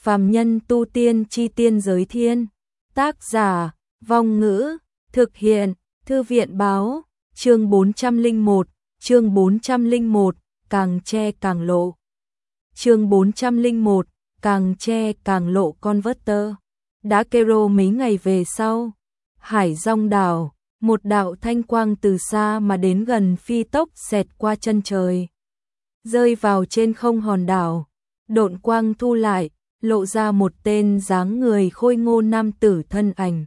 Phàm nhân tu tiên chi tiên giới thiên. Tác giả, Vong Ngữ, thực hiện, Thư viện báo, chương 401, chương 401, càng che càng lộ. Chương 401, càng che càng lộ Converter. Đã kêu mấy ngày về sau, Hải Dong đảo, một đạo thanh quang từ xa mà đến gần phi tốc xẹt qua chân trời, rơi vào trên không hòn đảo, độn quang thu lại, lộ ra một tên dáng người khôi ngô nam tử thân ảnh.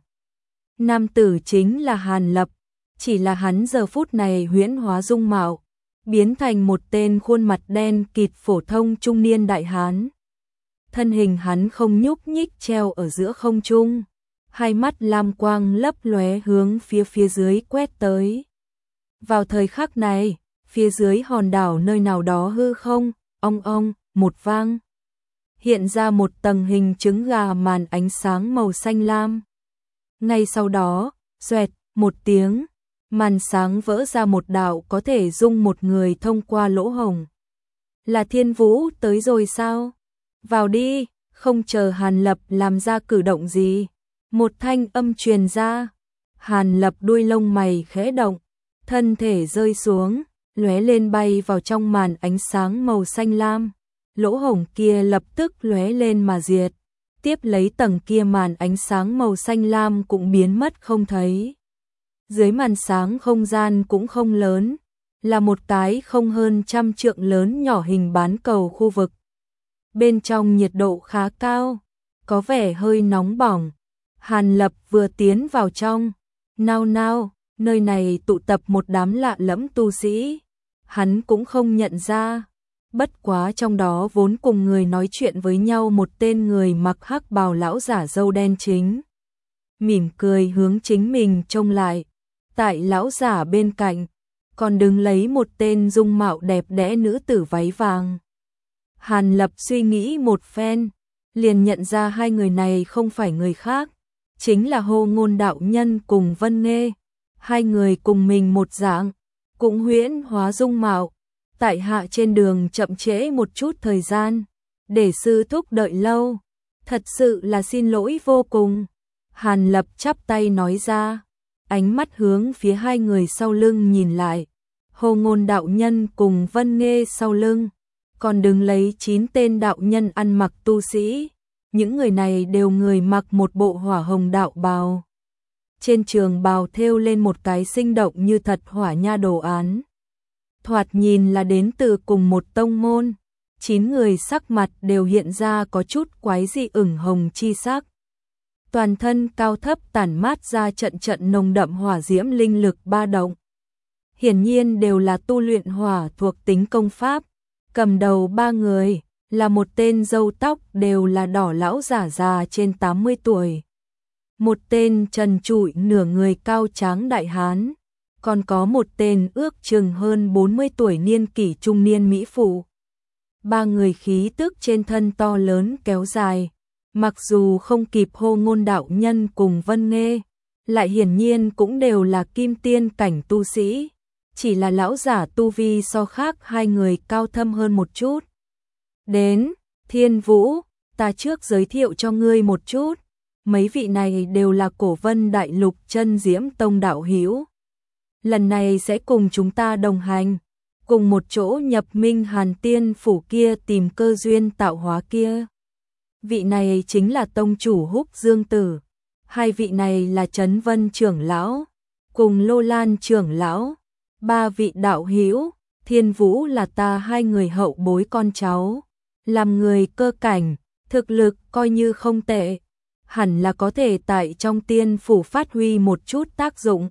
Nam tử chính là Hàn Lập, chỉ là hắn giờ phút này huyễn hóa dung mạo, biến thành một tên khuôn mặt đen kịt phổ thông trung niên đại hán. Thân hình hắn không nhúc nhích treo ở giữa không trung, hai mắt lam quang lấp lóe hướng phía dưới quét tới. Vào thời khắc này, phía dưới hòn đảo nơi nào đó hư không, ong ong, một vang. Hiện ra một tầng hình trứng gà màn ánh sáng màu xanh lam. Ngay sau đó, xoẹt, một tiếng, màn sáng vỡ ra một đạo có thể dung một người thông qua lỗ hổng. Là Thiên Vũ tới rồi sao? Vào đi, không chờ Hàn Lập làm ra cử động gì. Một thanh âm truyền ra. Hàn Lập đuôi lông mày khẽ động, thân thể rơi xuống, lóe lên bay vào trong màn ánh sáng màu xanh lam. Lỗ hổng kia lập tức lóe lên mà diệt, tiếp lấy tầng kia màn ánh sáng màu xanh lam cũng biến mất không thấy. Dưới màn sáng không gian cũng không lớn, là một cái không hơn 100 trượng lớn nhỏ hình bán cầu khu vực. Bên trong nhiệt độ khá cao, có vẻ hơi nóng bỏng. Hàn Lập vừa tiến vào trong, nao, nơi này tụ tập một đám lạ lẫm tu sĩ. Hắn cũng không nhận ra, bất quá trong đó vốn cùng người nói chuyện với nhau một tên người mặc hắc bào lão giả râu đen chính. Mỉm cười hướng chính mình trông lại, tại lão giả bên cạnh, còn đứng lấy một tên dung mạo đẹp đẽ nữ tử váy vàng. Hàn Lập suy nghĩ một phen, liền nhận ra hai người này không phải người khác, chính là Hồ Ngôn đạo nhân cùng Vân Nghê. Hai người cùng mình một dạng, cũng huyễn hóa dung mạo. Tại hạ trên đường chậm trễ một chút thời gian, để sư thúc đợi lâu, thật sự là xin lỗi vô cùng. Hàn Lập chắp tay nói ra, ánh mắt hướng phía hai người sau lưng nhìn lại. Hồ Ngôn đạo nhân cùng Vân Nghê sau lưng, còn đứng lấy 9 tên đạo nhân ăn mặc tu sĩ. Những người này đều người mặc một bộ hỏa hồng đạo bào. Trên trường bào thêu lên một cái sinh động như thật hỏa nha đồ án. Thoạt nhìn là đến từ cùng một tông môn. 9 người sắc mặt đều hiện ra có chút quái dị ửng hồng chi sắc. Toàn thân cao thấp tản mát ra trận trận nồng đậm hỏa diễm linh lực ba động. Hiển nhiên đều là tu luyện hỏa thuộc tính công pháp. Cầm đầu 3 người là một tên râu tóc đều là đỏ lão giả già trên 80 tuổi. Một tên trần trụi nửa người cao tráng đại hán. Còn có một tên ước chừng hơn 40 tuổi niên kỷ trung niên mỹ phụ. 3 người khí tức trên thân to lớn kéo dài, mặc dù không kịp Hồ Ngôn đạo nhân cùng Vân Nghê, lại hiển nhiên cũng đều là kim tiên cảnh tu sĩ, chỉ là lão giả tu vi so khác hai người cao thâm hơn một chút. Đến, Thiên Vũ, ta trước giới thiệu cho ngươi một chút, mấy vị này đều là Cổ Vân Đại Lục Chân Diễm Tông đạo hữu. Lần này sẽ cùng chúng ta đồng hành, cùng một chỗ nhập Minh Hàn Tiên phủ kia tìm cơ duyên tạo hóa kia. Vị này chính là tông chủ Húc Dương Tử, hai vị này là Trấn Vân trưởng lão, cùng Lô Lan trưởng lão, 3 vị đạo hữu. Thiên Vũ là ta hai người hậu bối con cháu, làm người cơ cảnh, thực lực coi như không tệ, hẳn là có thể tại trong tiên phủ phát huy một chút tác dụng.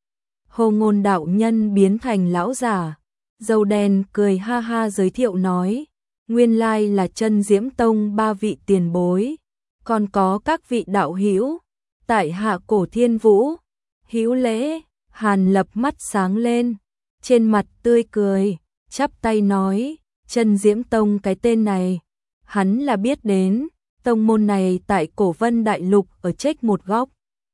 Hồ Ngôn đạo nhân biến thành lão giả, râu đen cười ha ha giới thiệu nói, nguyên lai là Chân Diễm Tông 3 vị tiền bối, còn có các vị đạo hữu, tại hạ Cổ Thiên Vũ, hữu lễ. Hàn Lập mắt sáng lên, trên mặt tươi cười, chắp tay nói, Chân Diễm Tông cái tên này, hắn là biết đến, tông môn này tại Cổ Vân Đại Lục ở trách một góc,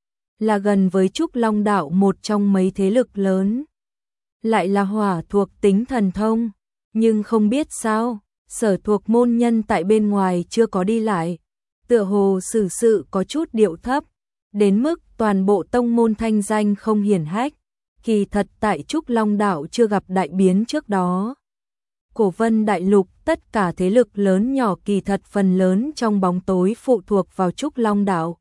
là gần với Trúc Long đạo một trong mấy thế lực lớn. Lại là hỏa thuộc tính thần thông, nhưng không biết sao, sở thuộc môn nhân tại bên ngoài chưa có đi lại, tựa hồ xử sự có chút điệu thấp, đến mức toàn bộ tông môn thanh danh không hiển hách. Kỳ thật tại Trúc Long Đạo chưa gặp đại biến trước đó. Cổ Vân Đại Lục tất cả thế lực lớn nhỏ kỳ thật phần lớn trong bóng tối phụ thuộc vào Trúc Long Đạo.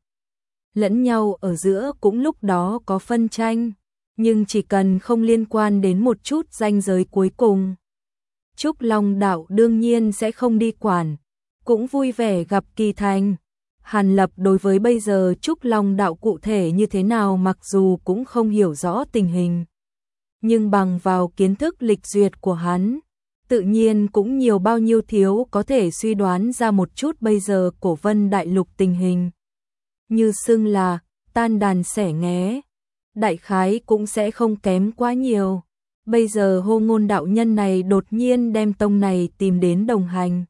Lẫn nhau ở giữa cũng lúc đó có phân tranh, nhưng chỉ cần không liên quan đến một chút ranh giới cuối cùng. Trúc Long Đạo đương nhiên sẽ không đi quản, cũng vui vẻ gặp Kỳ Thành. Hàn Lập đối với bây giờ Trúc Long Đạo cụ thể như thế nào mặc dù cũng không hiểu rõ tình hình, nhưng bằng vào kiến thức lịch duyệt của hắn, tự nhiên cũng nhiều bao nhiêu thiếu có thể suy đoán ra một chút bây giờ Cổ Vân Đại Lục tình hình. Như xưng là tan đàn xẻ nghé, đại khái cũng sẽ không kém quá nhiều. Bây giờ Hô Ngôn đạo nhân này đột nhiên đem tông này tìm đến đồng hành,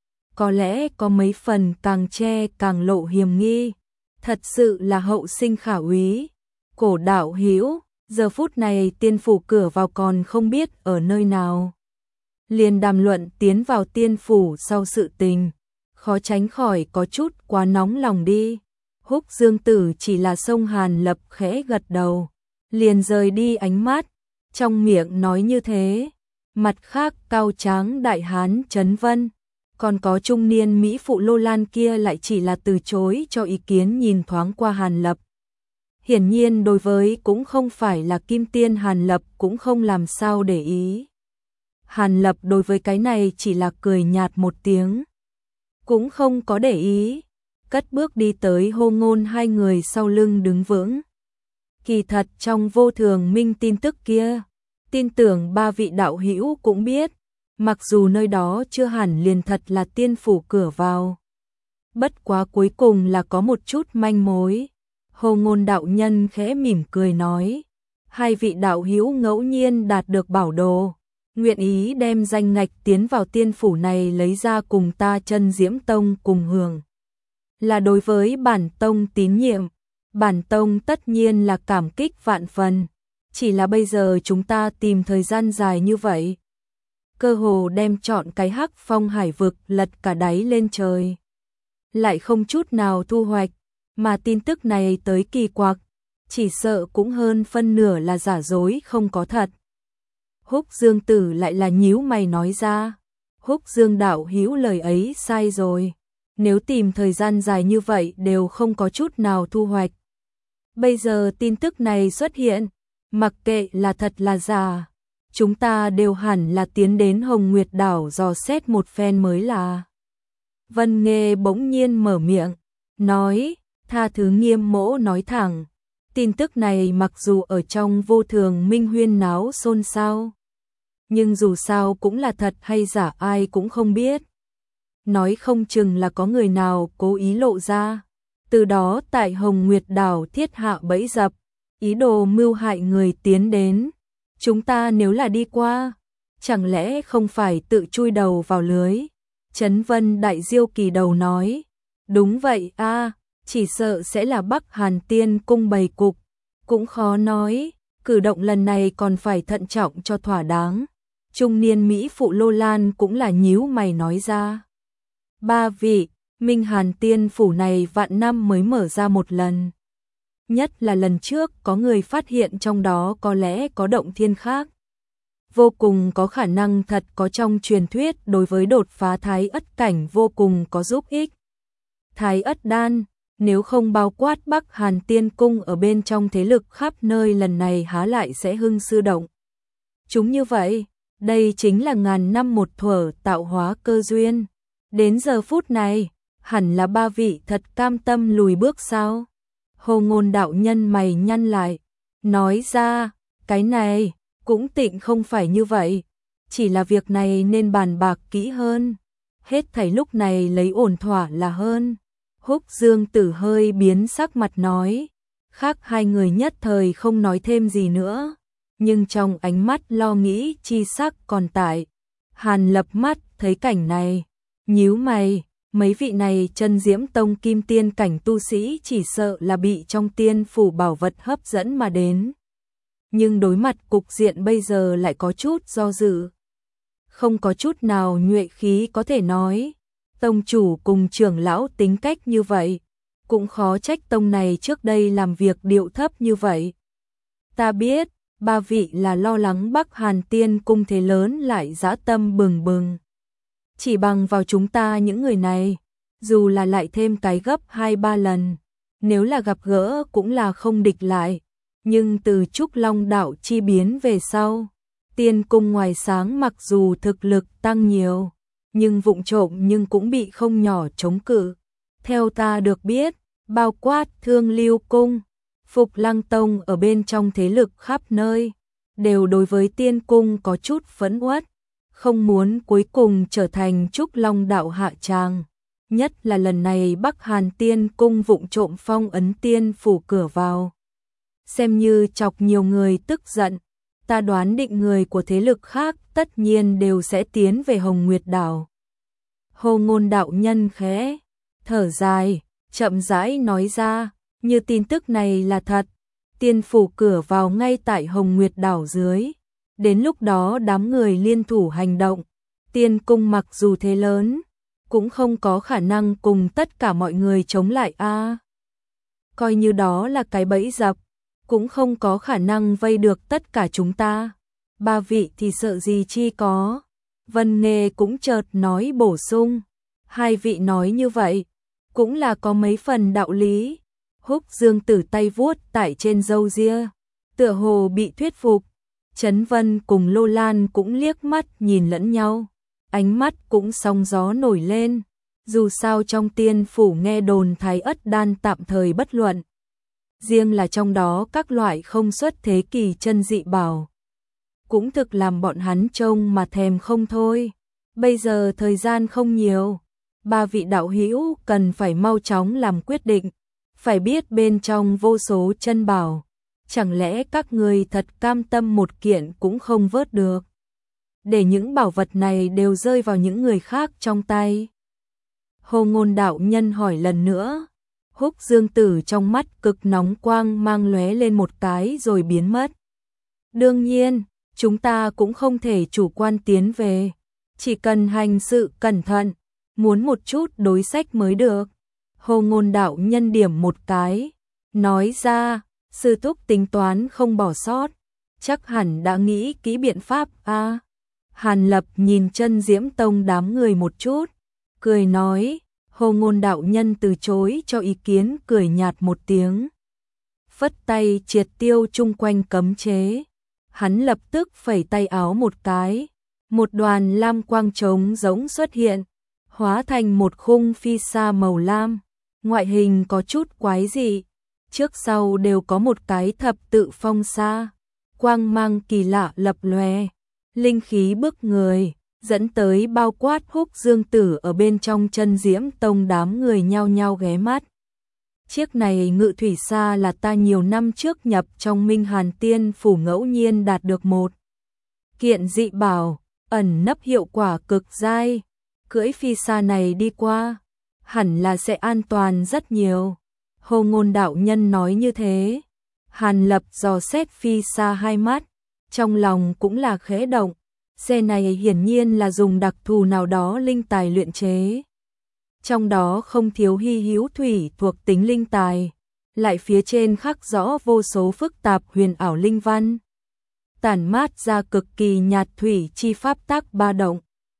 có lẽ có mấy phần càng che càng lộ hiểm nghi, thật sự là hậu sinh khả úy. Cổ đạo hữu, giờ phút này tiên phủ cửa vào còn không biết ở nơi nào. Liền đàm luận tiến vào tiên phủ sau sự tình, khó tránh khỏi có chút quá nóng lòng đi. Húc Dương Tử chỉ là xông Hàn Lập khẽ gật đầu, liền rời đi ánh mắt, trong miệng nói như thế. Mặt khác cao tráng đại hán Trấn Vân, còn có trung niên mỹ phụ Lô Lan kia lại chỉ là từ chối cho ý kiến, nhìn thoáng qua Hàn Lập. Hiển nhiên đối với cũng không phải là kim tiên Hàn Lập cũng không làm sao để ý. Hàn Lập đối với cái này chỉ là cười nhạt một tiếng, cũng không có để ý, cất bước đi tới Hô Ngôn hai người sau lưng đứng vững. Kỳ thật trong Vô Thường Minh tin tức kia, tin tưởng ba vị đạo hữu cũng biết, mặc dù nơi đó chưa hẳn liền thật là tiên phủ cửa vào. Bất quá cuối cùng là có một chút manh mối. Hô Ngôn đạo nhân khẽ mỉm cười nói, hai vị đạo hữu ngẫu nhiên đạt được bảo đồ, nguyện ý đem danh ngạch tiến vào tiên phủ này lấy ra cùng ta Chân Diễm Tông cùng hưởng. Là đối với bản tông tín nhiệm, bản tông tất nhiên là cảm kích vạn phần, chỉ là bây giờ chúng ta tìm thời gian dài như vậy, cơ hồ đem chọn cái Hắc Phong hải vực lật cả đáy lên trời, lại không chút nào thu hoạch, mà tin tức này tới kỳ quặc, chỉ sợ cũng hơn phân nửa là giả dối không có thật. Húc Dương Tử lại là nhíu mày nói ra, Húc Dương đạo hữu lời ấy sai rồi, nếu tìm thời gian dài như vậy đều không có chút nào thu hoạch. Bây giờ tin tức này xuất hiện, mặc kệ là thật là giả, chúng ta đều hẳn là tiến đến Hồng Nguyệt Đảo dò xét một phen mới là. Vân Nghê bỗng nhiên mở miệng, nói, tha thứ Nghiêm mỗ nói thẳng, tin tức này mặc dù ở trong Vô Thường Minh huyên náo xôn xao, nhưng dù sao cũng là thật hay giả ai cũng không biết. Nói không chừng là có người nào cố ý lộ ra, từ đó tại Hồng Nguyệt Đảo thiết hạ bẫy dập, ý đồ mưu hại người tiến đến. Chúng ta nếu là đi qua, chẳng lẽ không phải tự chui đầu vào lưới? Trấn Vân Đại Diêu kỳ đầu nói, đúng vậy a, chỉ sợ sẽ là Bắc Hàn Tiên cung bày cục, cũng khó nói, cử động lần này còn phải thận trọng cho thỏa đáng. Trung niên mỹ phụ Lô Lan cũng là nhíu mày nói ra, ba vị, Minh Hàn Tiên phủ này vạn năm mới mở ra một lần. Nhất là lần trước có người phát hiện trong đó có lẽ có động thiên khác. Vô cùng có khả năng thật có trong truyền thuyết đối với đột phá Thái Ất cảnh vô cùng có giúp ích. Thái Ất đan, nếu không bao quát Bắc Hàn Tiên cung ở bên trong thế lực khắp nơi lần này há lại sẽ hưng sư động. Chúng như vậy, đây chính là ngàn năm một thuở tạo hóa cơ duyên. Đến giờ phút này, hẳn là ba vị thật cam tâm lùi bước sao? Hồ Ngôn đạo nhân mày nhăn lại, nói ra, cái này cũng tịnh không phải như vậy, chỉ là việc này nên bàn bạc kỹ hơn, hết thảy lúc này lấy ổn thỏa là hơn. Húc Dương Tử hơi biến sắc mặt nói, khác hai người nhất thời không nói thêm gì nữa, nhưng trong ánh mắt lo nghĩ chi sắc còn tại. Hàn Lập mắt thấy cảnh này, nhíu mày, mấy vị này Chân Diễm Tông kim tiên cảnh tu sĩ chỉ sợ là bị trong tiên phủ bảo vật hấp dẫn mà đến. Nhưng đối mặt cục diện bây giờ lại có chút do dự. Không có chút nào nhuệ khí có thể nói. Tông chủ cùng trưởng lão tính cách như vậy, cũng khó trách tông này trước đây làm việc điệu thấp như vậy. Ta biết, ba vị là lo lắng Bắc Hàn Tiên cung thế lớn lại dã tâm bừng bừng. Chỉ bằng vào chúng ta những người này, dù là lại thêm cái gấp 2-3 lần, nếu là gặp gỡ cũng là không địch lại. Nhưng từ Trúc Long đạo chi biến về sau, Tiên cung ngoài sáng mặc dù thực lực tăng nhiều, nhưng vụng trộm nhưng cũng bị không nhỏ chống cự. Theo ta được biết, bao quát Thương Lưu cung, Phục Lăng tông ở bên trong thế lực khắp nơi, đều đối với Tiên cung có chút phẫn uất, không muốn cuối cùng trở thành Trúc Long đạo hạ tràng. Nhất là lần này Bắc Hàn Tiên cung vụng trộm phong ấn tiên phủ cửa vào, xem như chọc nhiều người tức giận. Ta đoán định người của thế lực khác tất nhiên đều sẽ tiến về Hồng Nguyệt đảo. Hồ Ngôn đạo nhân khẽ thở dài, chậm rãi nói ra, như tin tức này là thật, tiên phủ cửa vào ngay tại Hồng Nguyệt đảo dưới. Đến lúc đó đám người liên thủ hành động, Tiên cung mặc dù thế lớn, cũng không có khả năng cùng tất cả mọi người chống lại a. Coi như đó là cái bẫy dập, cũng không có khả năng vây được tất cả chúng ta. Ba vị thì sợ gì chi có. Vân Nghê cũng chợt nói bổ sung. Hai vị nói như vậy, cũng là có mấy phần đạo lý. Húc Dương Tử tay vuốt tại trên râu ria, tựa hồ bị thuyết phục. Trấn Vân cùng Lô Lan cũng liếc mắt nhìn lẫn nhau, ánh mắt cũng sóng gió nổi lên. Dù sao trong tiên phủ nghe đồn Thái Ất đan tạm thời bất luận, riêng là trong đó các loại không xuất thế kỳ chân dị bảo, cũng thực làm bọn hắn trông mà thèm không thôi. Bây giờ thời gian không nhiều, ba vị đạo hữu cần phải mau chóng làm quyết định, phải biết bên trong vô số chân bảo, chẳng lẽ các người thật cam tâm một kiện cũng không vớt được, để những bảo vật này đều rơi vào những người khác trong tay? Hồ Ngôn đạo nhân hỏi lần nữa. Húc Dương Tử trong mắt cực nóng quang mang lóe lên một cái rồi biến mất. Đương nhiên, chúng ta cũng không thể chủ quan tiến về, chỉ cần hành sự cẩn thận, muốn một chút đối sách mới được. Hồ Ngôn đạo nhân điểm một cái, nói ra, sư thúc tính toán không bỏ sót, chắc hẳn đã nghĩ kỹ biện pháp a. Hàn Lập nhìn Chân Diễm Tông đám người một chút, cười nói. Hồ Ngôn đạo nhân từ chối cho ý kiến, cười nhạt một tiếng, phất tay triệt tiêu chung quanh cấm chế. Hắn lập tức phẩy tay áo một cái, một đoàn lam quang trống rỗng xuất hiện, hóa thành một khung phi sa màu lam, ngoại hình có chút quái dị, trước sau đều có một cái thập tự phong sa, quang mang kỳ lạ lập lòe, linh khí bức người, dẫn tới bao quát Húc Dương Tử ở bên trong Chân Diễm Tông đám người nhao nhao ghé mắt. Chiếc này ngự thủy sa là ta nhiều năm trước nhập trong Minh Hàn Tiên phủ ngẫu nhiên đạt được một kiện dị bảo, ẩn nấp hiệu quả cực dai, cưỡi phi sa này đi qua, hẳn là sẽ an toàn rất nhiều. Hồ Ngôn đạo nhân nói như thế. Hàn Lập dò xét phi sa hai mắt, trong lòng cũng là khẽ động. Xe này hiển nhiên là dùng đặc thù nào đó linh tài luyện chế. Trong đó không thiếu hy hữu thủy thuộc tính linh tài, lại phía trên khắc rõ vô số phức tạp huyền ảo linh văn, tản mát ra cực kỳ nhạt thủy chi pháp tác ba động.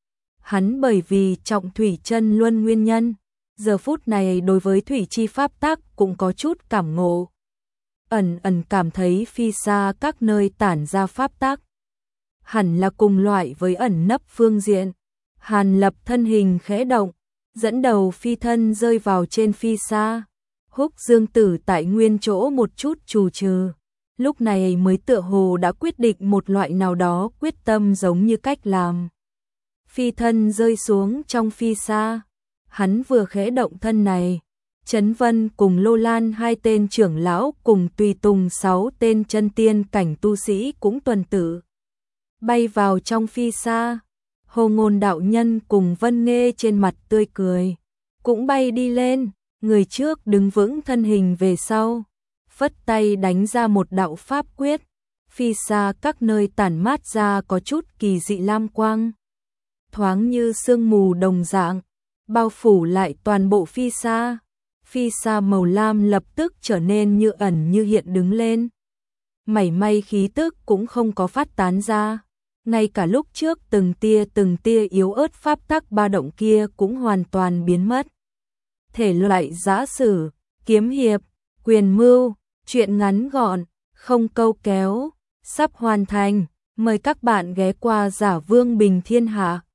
Hắn bởi vì trọng thủy chân luân nguyên nhân, giờ phút này đối với thủy chi pháp tác cũng có chút cảm ngộ. Ẩn ẩn cảm thấy phi xa các nơi tản ra pháp tác, hẳn là cùng loại với ẩn nấp phương diện. Hàn Lập thân hình khẽ động, dẫn đầu phi thân rơi vào trên phi xa. Húc Dương Tử tại nguyên chỗ một chút trù trừ, lúc này mới tựa hồ đã quyết định một loại nào đó quyết tâm giống như cách làm. Phi thân rơi xuống trong phi xa, hắn vừa khẽ động thân này, Trấn Vân cùng Lô Lan hai tên trưởng lão cùng tùy tùng 6 tên chân tiên cảnh tu sĩ cũng tuần tự bay vào trong phi xa. Hồ Ngôn đạo nhân cùng Vân Nghê trên mặt tươi cười, cũng bay đi lên, người trước đứng vững thân hình về sau, phất tay đánh ra một đạo pháp quyết, phi xa các nơi tản mát ra có chút kỳ dị lam quang, thoáng như sương mù đồng dạng, bao phủ lại toàn bộ phi sa. Phi sa màu lam lập tức trở nên như ẩn như hiện đứng lên. Mảy may khí tức cũng không có phát tán ra. Ngay cả lúc trước từng tia yếu ớt pháp tắc ba động kia cũng hoàn toàn biến mất. Thể loại giã sử, kiếm hiệp, quyền mưu, truyện ngắn gọn, không câu kéo, sắp hoàn thành. Mời các bạn ghé qua Giả Vương Bình Thiên Hạ.